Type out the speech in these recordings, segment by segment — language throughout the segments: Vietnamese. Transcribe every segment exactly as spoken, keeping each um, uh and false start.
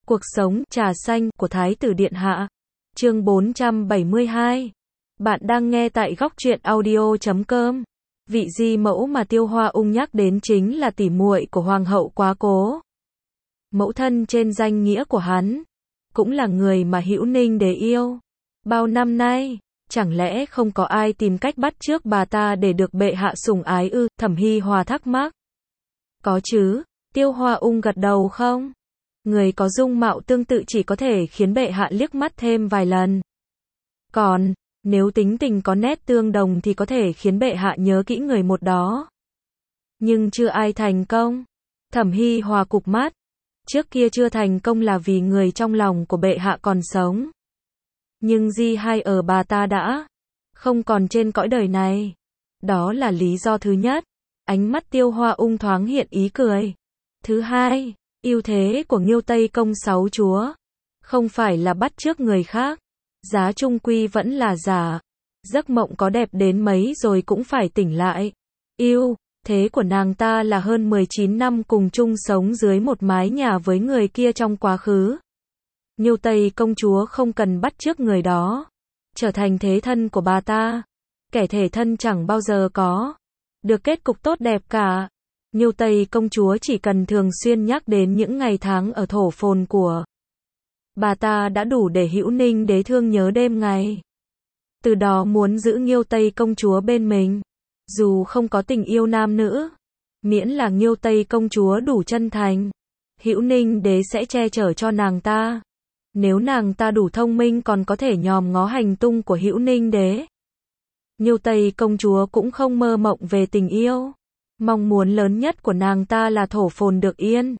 Cuộc sống trà xanh của Thái tử Điện Hạ. Chương bốn trăm bảy mươi hai. Bạn đang nghe tại góc truyện audio chấm com. Vị di mẫu mà Tiêu Hoa Ung nhắc đến chính là tỷ muội của Hoàng hậu Quá Cố. Mẫu thân trên danh nghĩa của hắn, cũng là người mà Hữu Ninh Đế yêu. Bao năm nay, chẳng lẽ không có ai tìm cách bắt chước bà ta để được bệ hạ sủng ái ư? Thẩm Hi Hòa thắc mắc. Có chứ, Tiêu Hoa Ung gật đầu không? Người có dung mạo tương tự chỉ có thể khiến bệ hạ liếc mắt thêm vài lần. Còn, nếu tính tình có nét tương đồng thì có thể khiến bệ hạ nhớ kỹ người một đó. Nhưng chưa ai thành công. Thẩm Hi Hòa cụp mắt. Trước kia chưa thành công là vì người trong lòng của bệ hạ còn sống. Nhưng di hai ở bà ta đã không còn trên cõi đời này. Đó là lý do thứ nhất. Ánh mắt Tiêu Hoa Ung thoáng hiện ý cười. Thứ hai, ưu thế của Nghiêu Tây Công sáu chúa không phải là bắt chước người khác, giá trung quy vẫn là giả. Giấc mộng có đẹp đến mấy rồi cũng phải tỉnh lại. Ưu thế của nàng ta là hơn mười chín năm cùng chung sống dưới một mái nhà với người kia trong quá khứ. Nghiêu Tây công chúa không cần bắt chước người đó, trở thành thế thân của bà ta. Kẻ thể thân chẳng bao giờ có được kết cục tốt đẹp cả. Nghiêu Tây công chúa chỉ cần thường xuyên nhắc đến những ngày tháng ở thổ phồn của bà ta đã đủ để Hữu Ninh Đế thương nhớ đêm ngày. Từ đó muốn giữ Nghiêu Tây công chúa bên mình, dù không có tình yêu nam nữ, miễn là Nghiêu Tây công chúa đủ chân thành, Hữu Ninh Đế sẽ che chở cho nàng ta. Nếu nàng ta đủ thông minh còn có thể nhòm ngó hành tung của Hữu Ninh Đế. Nghiêu Tây công chúa cũng không mơ mộng về tình yêu. Mong muốn lớn nhất của nàng ta là thổ phồn được yên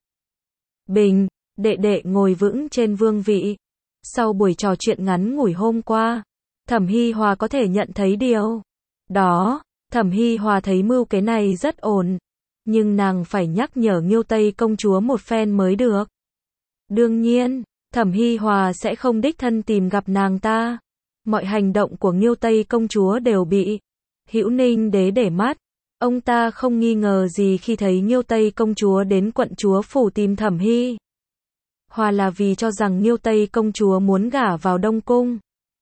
bình, đệ đệ ngồi vững trên vương vị. Sau buổi trò chuyện ngắn ngủi hôm qua, Thẩm Hi Hòa có thể nhận thấy điều đó. Thẩm Hi Hòa thấy mưu kế này rất ổn, nhưng nàng phải nhắc nhở Nghiêu Tây công chúa một phen mới được. Đương nhiên, Thẩm Hi Hòa sẽ không đích thân tìm gặp nàng ta. Mọi hành động của Nghiêu Tây công chúa đều bị Hữu Ninh Đế để mắt. Ông ta không nghi ngờ gì khi thấy Nghiêu Tây công chúa đến quận chúa phủ tìm Thẩm Hi Hòa là vì cho rằng Nghiêu Tây công chúa muốn gả vào Đông Cung,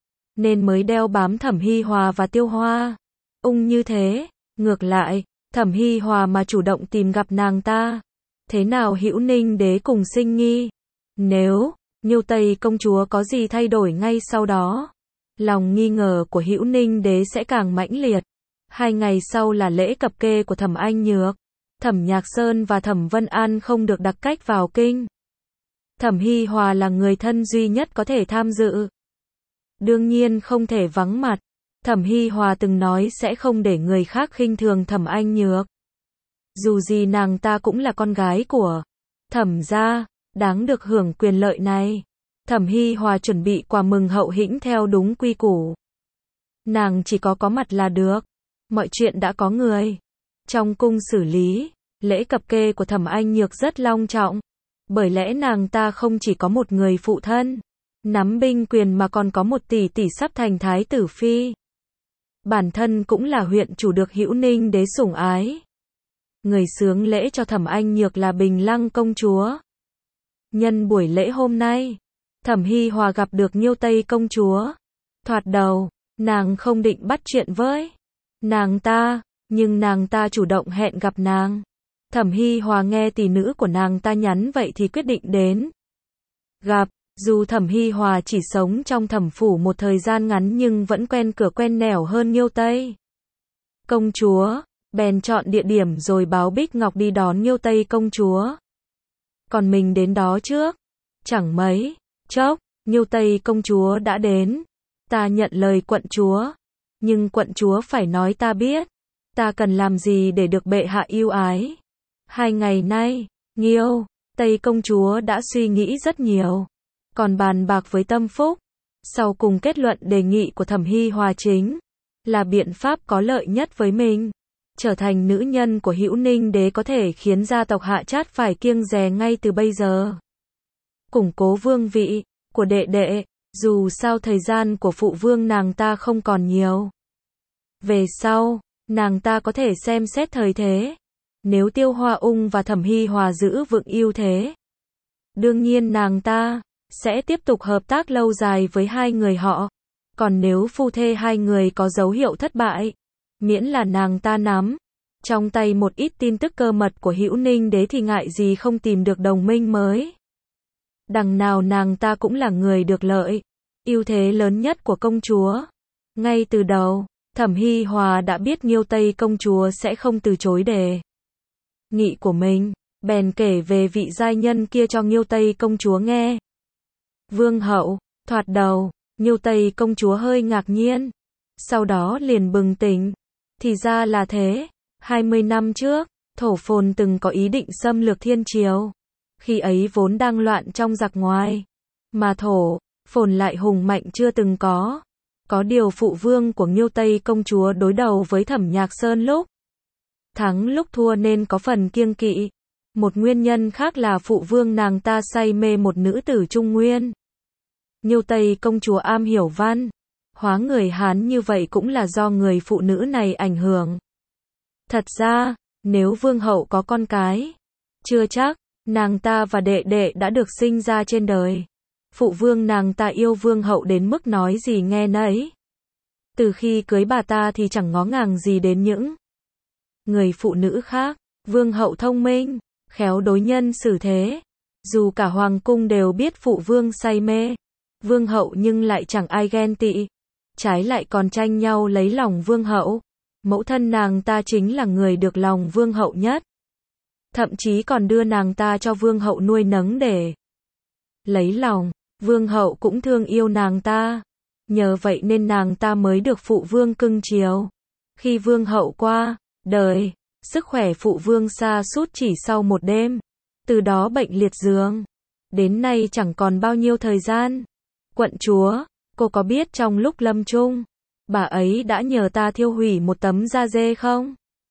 nên mới đeo bám Thẩm Hi Hòa và Tiêu Hoa Ung như thế. Ngược lại, Thẩm Hi Hòa mà chủ động tìm gặp nàng ta, thế nào Hữu Ninh Đế cùng sinh nghi. Nếu Nghiêu Tây công chúa có gì thay đổi ngay sau đó, lòng nghi ngờ của Hữu Ninh Đế sẽ càng mãnh liệt. Hai ngày sau là lễ cập kê của Thẩm Anh Nhược. Thẩm Nhạc Sơn và Thẩm Vân An không được đặc cách vào kinh. Thẩm Hi Hòa là người thân duy nhất có thể tham dự, đương nhiên không thể vắng mặt. Thẩm Hi Hòa từng nói sẽ không để người khác khinh thường Thẩm Anh Nhược. Dù gì nàng ta cũng là con gái của Thẩm gia, đáng được hưởng quyền lợi này. Thẩm Hi Hòa chuẩn bị quà mừng hậu hĩnh theo đúng quy củ. Nàng chỉ có có mặt là được. Mọi chuyện đã có người trong cung xử lý. Lễ cập kê của Thẩm Anh Nhược rất long trọng, bởi lẽ nàng ta không chỉ có một người phụ thân nắm binh quyền mà còn có một tỷ tỷ sắp thành thái tử phi. Bản thân cũng là huyện chủ được Hữu Ninh Đế sủng ái. Người xướng lễ cho Thẩm Anh Nhược là Bình Lăng công chúa. Nhân buổi lễ hôm nay, Thẩm Hi Hòa gặp được Nghiêu Tây công chúa. Thoạt đầu, nàng không định bắt chuyện với nàng ta, nhưng nàng ta chủ động hẹn gặp nàng. Thẩm Hi Hòa nghe tỷ nữ của nàng ta nhắn vậy thì quyết định đến gặp. Dù Thẩm Hi Hòa chỉ sống trong Thẩm phủ một thời gian ngắn nhưng vẫn quen cửa quen nẻo hơn Nghiêu Tây công chúa, bèn chọn địa điểm rồi báo Bích Ngọc đi đón Nghiêu Tây công chúa. Còn mình đến đó trước. Chẳng mấy chốc, Nghiêu Tây công chúa đã đến. Ta nhận lời quận chúa, nhưng quận chúa phải nói ta biết, ta cần làm gì để được bệ hạ yêu ái. Hai ngày nay, Nghiêu Tây công chúa đã suy nghĩ rất nhiều, còn bàn bạc với Tâm Phúc. Sau cùng kết luận đề nghị của Thẩm Hi Hòa chính là biện pháp có lợi nhất với mình. Trở thành nữ nhân của Hữu Ninh Đế có thể khiến gia tộc Hạ Trát phải kiêng dè ngay từ bây giờ. Củng cố vương vị của đệ đệ, dù sao thời gian của phụ vương nàng ta không còn nhiều. Về sau, nàng ta có thể xem xét thời thế. Nếu Tiêu Hoa Ung và Thẩm Hi Hòa giữ vững ưu thế, đương nhiên nàng ta sẽ tiếp tục hợp tác lâu dài với hai người họ. Còn nếu phu thê hai người có dấu hiệu thất bại, miễn là nàng ta nắm trong tay một ít tin tức cơ mật của Hữu Ninh Đế thì ngại gì không tìm được đồng minh mới. Đằng nào nàng ta cũng là người được lợi, ưu thế lớn nhất của công chúa. Ngay từ đầu, Thẩm Hi Hòa đã biết Nghiêu Tây công chúa sẽ không từ chối đề nghị của mình, bèn kể về vị giai nhân kia cho Nghiêu Tây công chúa nghe. Vương hậu, thoạt đầu, Nghiêu Tây công chúa hơi ngạc nhiên, sau đó liền bừng tỉnh. Thì ra là thế, hai mươi năm trước, Thổ Phồn từng có ý định xâm lược Thiên Triều. Khi ấy vốn đang loạn trong giặc ngoài, mà Thổ Phồn lại hùng mạnh chưa từng có. Có điều phụ vương của Nghiêu Tây công chúa đối đầu với Thẩm Nhạc Sơn lúc thắng lúc thua nên có phần kiêng kỵ. Một nguyên nhân khác là phụ vương nàng ta say mê một nữ tử Trung Nguyên. Nghiêu Tây công chúa am hiểu văn hóa người Hán như vậy cũng là do người phụ nữ này ảnh hưởng. Thật ra, nếu vương hậu có con cái, chưa chắc nàng ta và đệ đệ đã được sinh ra trên đời. Phụ vương nàng ta yêu vương hậu đến mức nói gì nghe nấy. Từ khi cưới bà ta thì chẳng ngó ngàng gì đến những người phụ nữ khác. Vương hậu thông minh, khéo đối nhân xử thế. Dù cả hoàng cung đều biết phụ vương say mê vương hậu nhưng lại chẳng ai ghen tị. Trái lại còn tranh nhau lấy lòng vương hậu. Mẫu thân nàng ta chính là người được lòng vương hậu nhất. Thậm chí còn đưa nàng ta cho vương hậu nuôi nấng để lấy lòng. Vương hậu cũng thương yêu nàng ta. Nhờ vậy nên nàng ta mới được phụ vương cưng chiều. Khi vương hậu qua đời, sức khỏe phụ vương sa sút chỉ sau một đêm. Từ đó bệnh liệt giường. Đến nay chẳng còn bao nhiêu thời gian. Quận chúa, cô có biết trong lúc lâm chung, bà ấy đã nhờ ta thiêu hủy một tấm da dê không?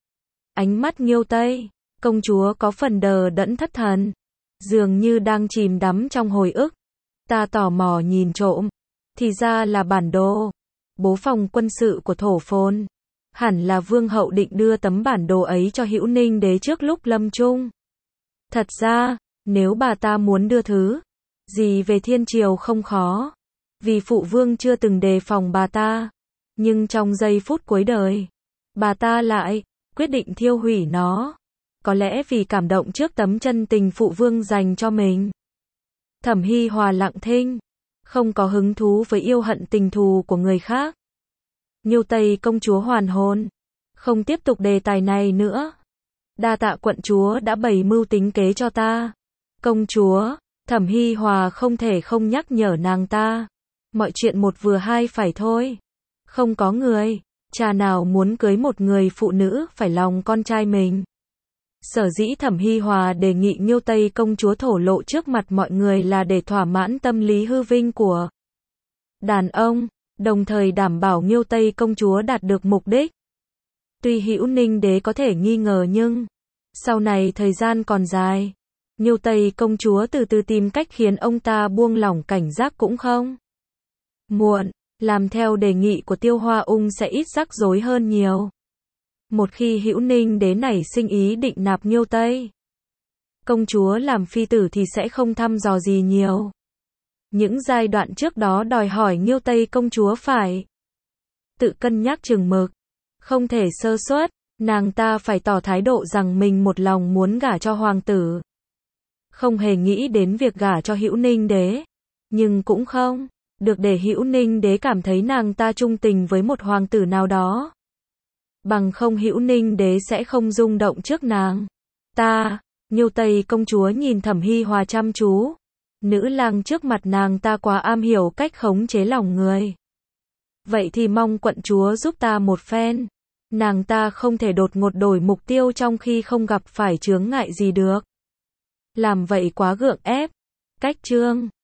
Ánh mắt Nghiêu Tây công chúa có phần đờ đẫn thất thần, dường như đang chìm đắm trong hồi ức. Ta tò mò nhìn trộm, thì ra là bản đồ bố phòng quân sự của Thổ Phồn. Hẳn là vương hậu định đưa tấm bản đồ ấy cho Hữu Ninh Đế trước lúc lâm chung. Thật ra, nếu bà ta muốn đưa thứ gì về Thiên Triều không khó, vì phụ vương chưa từng đề phòng bà ta. Nhưng trong giây phút cuối đời, bà ta lại quyết định thiêu hủy nó. Có lẽ vì cảm động trước tấm chân tình phụ vương dành cho mình. Thẩm Hi Hòa lặng thinh, không có hứng thú với yêu hận tình thù của người khác. Nghiêu Tây công chúa hoàn hồn, không tiếp tục đề tài này nữa. Đa tạ quận chúa đã bày mưu tính kế cho ta. Công chúa, Thẩm Hi Hòa không thể không nhắc nhở nàng ta. Mọi chuyện một vừa hai phải thôi. Không có người cha nào muốn cưới một người phụ nữ phải lòng con trai mình. Sở dĩ Thẩm Hi Hòa đề nghị Nghiêu Tây công chúa thổ lộ trước mặt mọi người là để thỏa mãn tâm lý hư vinh của đàn ông, đồng thời đảm bảo Nghiêu Tây công chúa đạt được mục đích. Tuy Hữu Ninh Đế có thể nghi ngờ nhưng sau này thời gian còn dài, Nghiêu Tây công chúa từ từ tìm cách khiến ông ta buông lỏng cảnh giác cũng không muộn. Làm theo đề nghị của Tiêu Hoa Ung sẽ ít rắc rối hơn nhiều. Một khi Hữu Ninh Đế nảy sinh ý định nạp Nghiêu Tây công chúa làm phi tử thì sẽ không thăm dò gì nhiều. Những giai đoạn trước đó đòi hỏi Nghiêu Tây công chúa phải tự cân nhắc chừng mực, không thể sơ suất. Nàng ta phải tỏ thái độ rằng mình một lòng muốn gả cho hoàng tử, không hề nghĩ đến việc gả cho Hữu Ninh Đế, nhưng cũng không được để Hữu Ninh Đế cảm thấy nàng ta trung tình với một hoàng tử nào đó. Bằng không Hữu Ninh Đế sẽ không rung động trước nàng ta. Nghiêu Tây công chúa nhìn Thẩm Hi Hòa chăm chú. Nữ lang trước mặt nàng ta quá am hiểu cách khống chế lòng người. Vậy thì mong quận chúa giúp ta một phen. Nàng ta không thể đột ngột đổi mục tiêu trong khi không gặp phải chướng ngại gì được. Làm vậy quá gượng ép. Cách chương